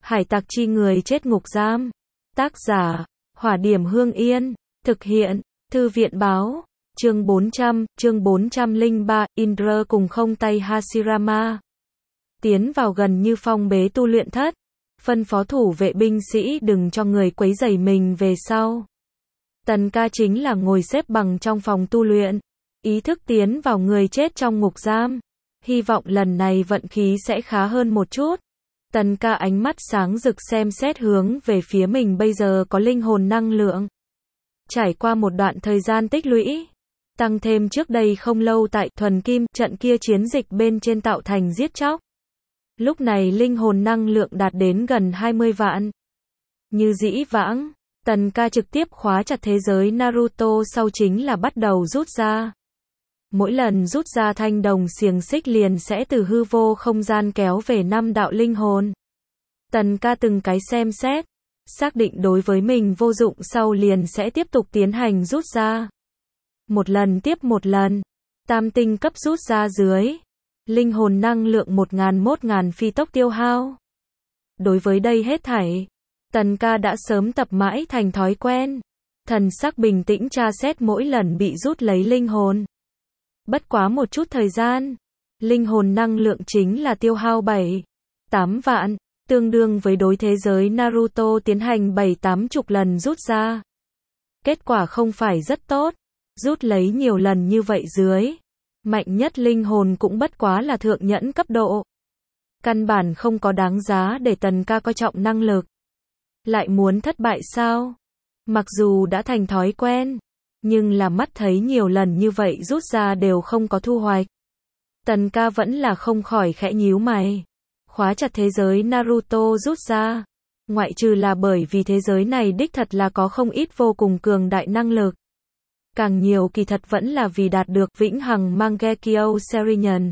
Hải tặc chi người chết ngục giam. Tác giả, Hỏa Điểm Hương Yên. Thực hiện, Thư viện báo. Chương 403, Indra cùng không tay Hashirama. Tiến vào gần như phong bế tu luyện thất. Phân phó thủ vệ binh sĩ đừng cho người quấy rầy mình về sau. Tần ca chính là ngồi xếp bằng trong phòng tu luyện. Ý thức tiến vào người chết trong ngục giam. Hy vọng lần này vận khí sẽ khá hơn một chút. Tần ca ánh mắt sáng rực xem xét hướng về phía mình bây giờ có linh hồn năng lượng. Trải qua một đoạn thời gian tích lũy, tăng thêm trước đây không lâu tại thuần kim trận kia chiến dịch bên trên tạo thành giết chóc. Lúc này linh hồn năng lượng đạt đến gần 20 vạn. Như dĩ vãng, Tần ca trực tiếp khóa chặt thế giới Naruto sau chính là bắt đầu rút ra. Mỗi lần rút ra thanh đồng xiềng xích liền sẽ từ hư vô không gian kéo về 5 đạo linh hồn. Tần ca từng cái xem xét, xác định đối với mình vô dụng sau liền sẽ tiếp tục tiến hành rút ra. Một lần tiếp một lần, tam tinh cấp rút ra dưới. Linh hồn năng lượng 1000 phi tốc tiêu hao. Đối với đây hết thảy, Tần ca đã sớm tập mãi thành thói quen. Thần sắc bình tĩnh tra xét mỗi lần bị rút lấy linh hồn. Bất quá một chút thời gian, linh hồn năng lượng chính là tiêu hao 7-8 vạn, tương đương với đối thế giới Naruto tiến hành 7-80 lần rút ra. Kết quả không phải rất tốt, rút lấy nhiều lần như vậy dưới. Mạnh nhất linh hồn cũng bất quá là thượng nhẫn cấp độ. Căn bản không có đáng giá để Tần ca coi trọng năng lực. Lại muốn thất bại sao? Mặc dù đã thành thói quen, nhưng là mắt thấy nhiều lần như vậy rút ra đều không có thu hoạch. Tần ca vẫn là không khỏi khẽ nhíu mày. Khóa chặt thế giới Naruto rút ra. Ngoại trừ là bởi vì thế giới này đích thật là có không ít vô cùng cường đại năng lực. Càng nhiều kỳ thật vẫn là vì đạt được vĩnh hằng Mangekyo Sharingan.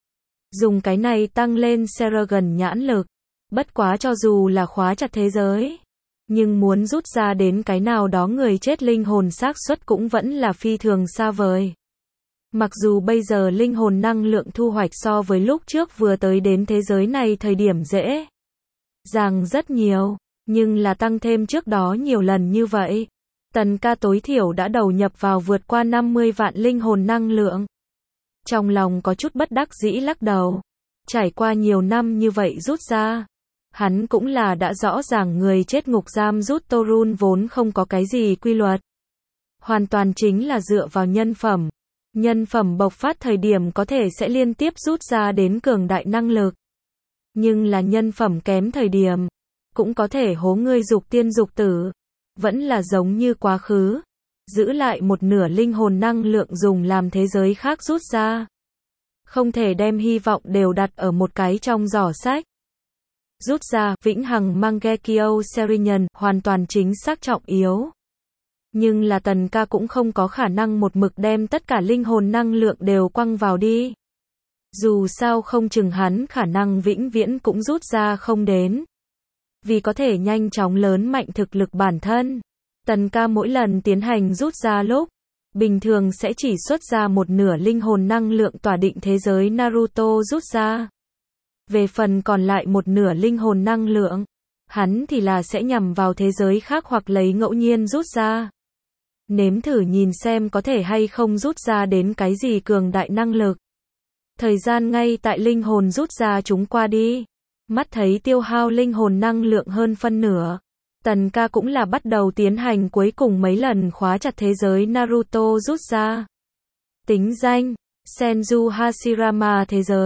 Dùng cái này tăng lên Sharingan nhãn lực. Bất quá cho dù là khóa chặt thế giới, nhưng muốn rút ra đến cái nào đó người chết linh hồn xác suất cũng vẫn là phi thường xa vời. Mặc dù bây giờ linh hồn năng lượng thu hoạch so với lúc trước vừa tới đến thế giới này thời điểm dễ dàng rất nhiều, nhưng là tăng thêm trước đó nhiều lần như vậy. Tần ca tối thiểu đã đầu nhập vào vượt qua 50 vạn linh hồn năng lượng. Trong lòng có chút bất đắc dĩ lắc đầu. Trải qua nhiều năm như vậy rút ra, hắn cũng là đã rõ ràng người chết ngục giam rút Torun vốn không có cái gì quy luật. Hoàn toàn chính là dựa vào nhân phẩm. Nhân phẩm bộc phát thời điểm có thể sẽ liên tiếp rút ra đến cường đại năng lực. Nhưng là nhân phẩm kém thời điểm, cũng có thể hố ngươi dục tiên dục tử. Vẫn là giống như quá khứ. Giữ lại một nửa linh hồn năng lượng dùng làm thế giới khác rút ra. Không thể đem hy vọng đều đặt ở một cái trong giỏ sách. Rút ra, vĩnh hằng Mangekyo Sharingan, hoàn toàn chính xác trọng yếu. Nhưng là Tần ca cũng không có khả năng một mực đem tất cả linh hồn năng lượng đều quăng vào đi. Dù sao không chừng hắn khả năng vĩnh viễn cũng rút ra không đến. Vì có thể nhanh chóng lớn mạnh thực lực bản thân, Tần ca mỗi lần tiến hành rút ra lúc, bình thường sẽ chỉ xuất ra một nửa linh hồn năng lượng tỏa định thế giới Naruto rút ra. Về phần còn lại một nửa linh hồn năng lượng, hắn thì là sẽ nhằm vào thế giới khác hoặc lấy ngẫu nhiên rút ra. Nếm thử nhìn xem có thể hay không rút ra đến cái gì cường đại năng lực. Thời gian ngay tại linh hồn rút ra chúng qua đi. Mắt thấy tiêu hao linh hồn năng lượng hơn phân nửa. Tần ca cũng là bắt đầu tiến hành cuối cùng mấy lần khóa chặt thế giới Naruto rút ra. Tính danh, Senju Hashirama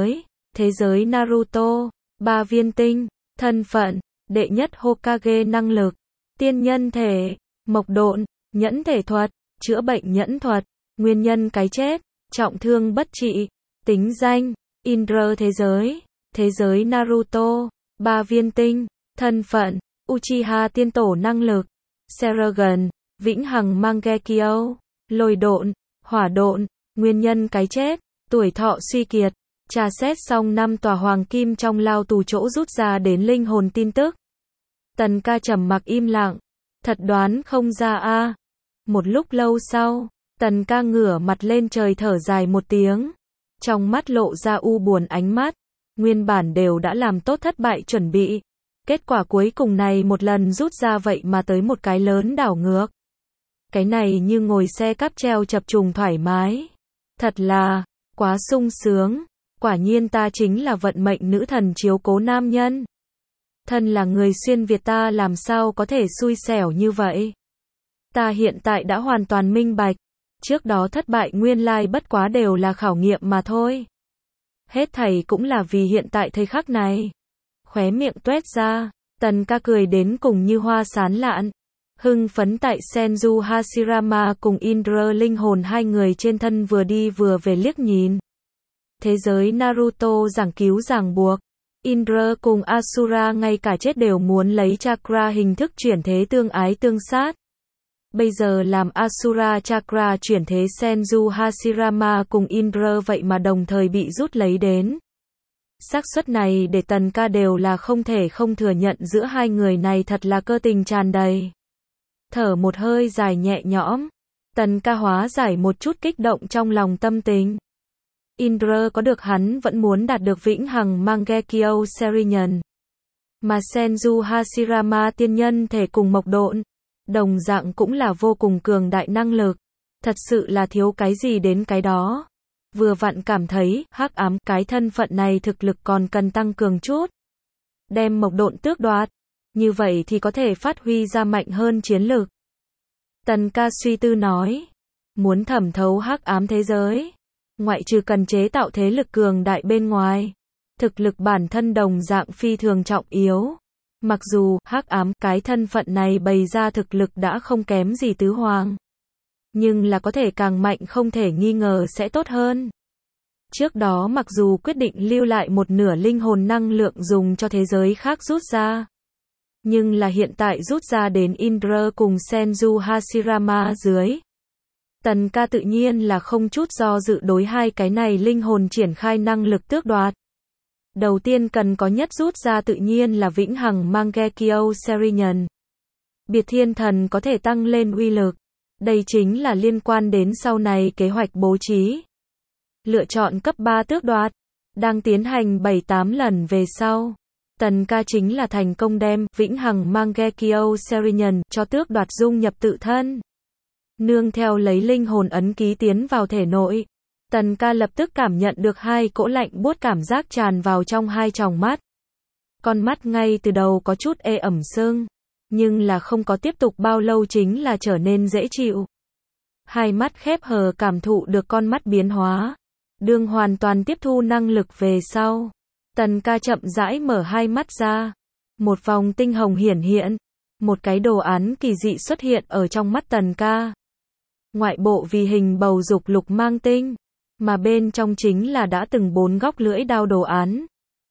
thế giới Naruto, 3 viên tinh, thân phận, đệ nhất Hokage năng lực, tiên nhân thể, mộc độn, nhẫn thể thuật, chữa bệnh nhẫn thuật, nguyên nhân cái chết, trọng thương bất trị, tính danh, Indra thế giới Naruto, 3 viên tinh, thân phận, Uchiha tiên tổ năng lực, Sharingan, vĩnh hằng Mangekyo, lôi độn, hỏa độn, nguyên nhân cái chết, tuổi thọ suy kiệt. Tra xét xong 5 tòa hoàng kim trong lao tù chỗ rút ra đến linh hồn tin tức. Tần ca trầm mặc im lặng, thật đoán không ra a. Một lúc lâu sau, Tần ca ngửa mặt lên trời thở dài một tiếng, trong mắt lộ ra u buồn ánh mắt. Nguyên bản đều đã làm tốt thất bại chuẩn bị, Kết quả cuối cùng này một lần rút ra vậy mà tới một cái lớn đảo ngược. Cái này như ngồi xe cáp treo chập trùng thoải mái. Thật là, quá sung sướng. Quả nhiên ta chính là vận mệnh nữ thần chiếu cố nam nhân. Thân là người xuyên Việt ta làm sao có thể xui xẻo như vậy. Ta hiện tại đã hoàn toàn minh bạch. Trước đó thất bại nguyên lai bất quá đều là khảo nghiệm mà thôi. Hết thảy cũng là vì hiện tại thời khắc này. Khóe miệng tuét ra, Tần ca cười đến cùng như hoa sán lạn. Hưng phấn tại Senju Hashirama cùng Indra linh hồn hai người trên thân vừa đi vừa về liếc nhìn. Thế giới Naruto giảng cứu ràng buộc. Indra cùng Asura ngay cả chết đều muốn lấy chakra hình thức chuyển thế tương ái tương sát. Bây giờ làm Asura chakra chuyển thế Senju Hashirama cùng Indra vậy mà đồng thời bị rút lấy đến. Xác suất này để Tần ca đều là không thể không thừa nhận giữa hai người này thật là cơ tình tràn đầy. Thở một hơi dài nhẹ nhõm, Tần ca hóa giải một chút kích động trong lòng tâm tình. Indra có được hắn vẫn muốn đạt được vĩnh hằng Mangekyo Serenian. Mà Senju Hashirama tiên nhân thể cùng mộc độn, đồng dạng cũng là vô cùng cường đại năng lực. Thật sự là thiếu cái gì đến cái đó. Vừa vặn cảm thấy, hắc ám, cái thân phận này thực lực còn cần tăng cường chút. Đem mộc độn tước đoạt. Như vậy thì có thể phát huy ra mạnh hơn chiến lực. Tần ca suy tư nói. Muốn thẩm thấu hắc ám thế giới. Ngoại trừ cần chế tạo thế lực cường đại bên ngoài. Thực lực bản thân đồng dạng phi thường trọng yếu. Mặc dù, hắc ám, cái thân phận này bày ra thực lực đã không kém gì tứ hoàng. Nhưng là có thể càng mạnh không thể nghi ngờ sẽ tốt hơn. Trước đó mặc dù quyết định lưu lại một nửa linh hồn năng lượng dùng cho thế giới khác rút ra. Nhưng là hiện tại rút ra đến Indra cùng Senju Hashirama dưới. Tần ca tự nhiên là không chút do dự đối hai cái này linh hồn triển khai năng lực tước đoạt. Đầu tiên cần có nhất rút ra tự nhiên là vĩnh hằng Mangekyo Serenian. Biệt thiên thần có thể tăng lên uy lực. Đây chính là liên quan đến sau này kế hoạch bố trí. Lựa chọn cấp 3 tước đoạt. Đang tiến hành 7-8 lần về sau. Tần ca chính là thành công đem vĩnh hằng Mangekyo Serenian cho tước đoạt dung nhập tự thân. Nương theo lấy linh hồn ấn ký tiến vào thể nội. Tần ca lập tức cảm nhận được hai cỗ lạnh buốt cảm giác tràn vào trong hai tròng mắt. Con mắt ngay từ đầu có chút ê ẩm sưng. Nhưng là không có tiếp tục bao lâu chính là trở nên dễ chịu. Hai mắt khép hờ cảm thụ được con mắt biến hóa. Đương hoàn toàn tiếp thu năng lực về sau. Tần ca chậm rãi mở hai mắt ra. Một vòng tinh hồng hiển hiện. Một cái đồ án kỳ dị xuất hiện ở trong mắt tần ca. Ngoại bộ vì hình bầu dục lục mang tinh. Mà bên trong chính là đã từng 4 góc lưỡi đao đồ án.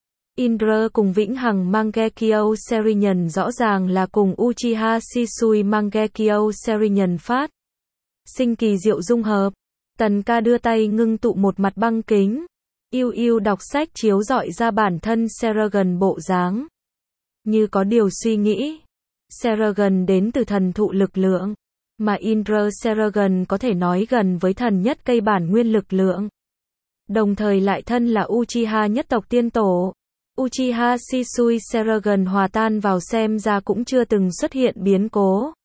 Indra cùng vĩnh hằng Mangekyo Serenian rõ ràng là cùng Uchiha Shisui Mangekyo Serenian phát. Sinh kỳ diệu dung hợp. Tần ca đưa tay ngưng tụ một mặt băng kính. Yêu yêu đọc sách chiếu rọi ra bản thân Serenian bộ dáng. Như có điều suy nghĩ. Serenian đến từ thần thụ lực lượng. Mà Indra Serenian có thể nói gần với thần nhất cây bản nguyên lực lượng. Đồng thời lại thân là Uchiha nhất tộc tiên tổ. Uchiha Shisui Serenian hòa tan vào xem ra cũng chưa từng xuất hiện biến cố.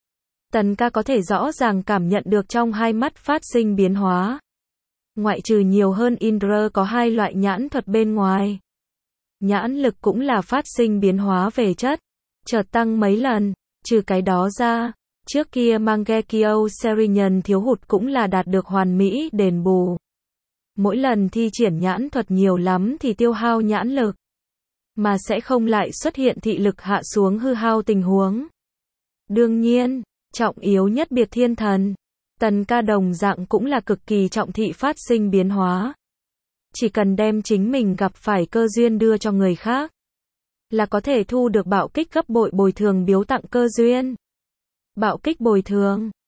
Tần ca có thể rõ ràng cảm nhận được trong hai mắt phát sinh biến hóa. Ngoại trừ nhiều hơn Indra có hai loại nhãn thuật bên ngoài. Nhãn lực cũng là phát sinh biến hóa về chất. Chợt tăng mấy lần. Trừ cái đó ra. Trước kia Mangekyo Serenian thiếu hụt cũng là đạt được hoàn mỹ đền bù. Mỗi lần thi triển nhãn thuật nhiều lắm thì tiêu hao nhãn lực. Mà sẽ không lại xuất hiện thị lực hạ xuống hư hao tình huống. Đương nhiên, trọng yếu nhất biệt thiên thần. Tần ca đồng dạng cũng là cực kỳ trọng thị phát sinh biến hóa. Chỉ cần đem chính mình gặp phải cơ duyên đưa cho người khác. Là có thể thu được bạo kích gấp bội bồi thường biếu tặng cơ duyên. Bạo kích bồi thường.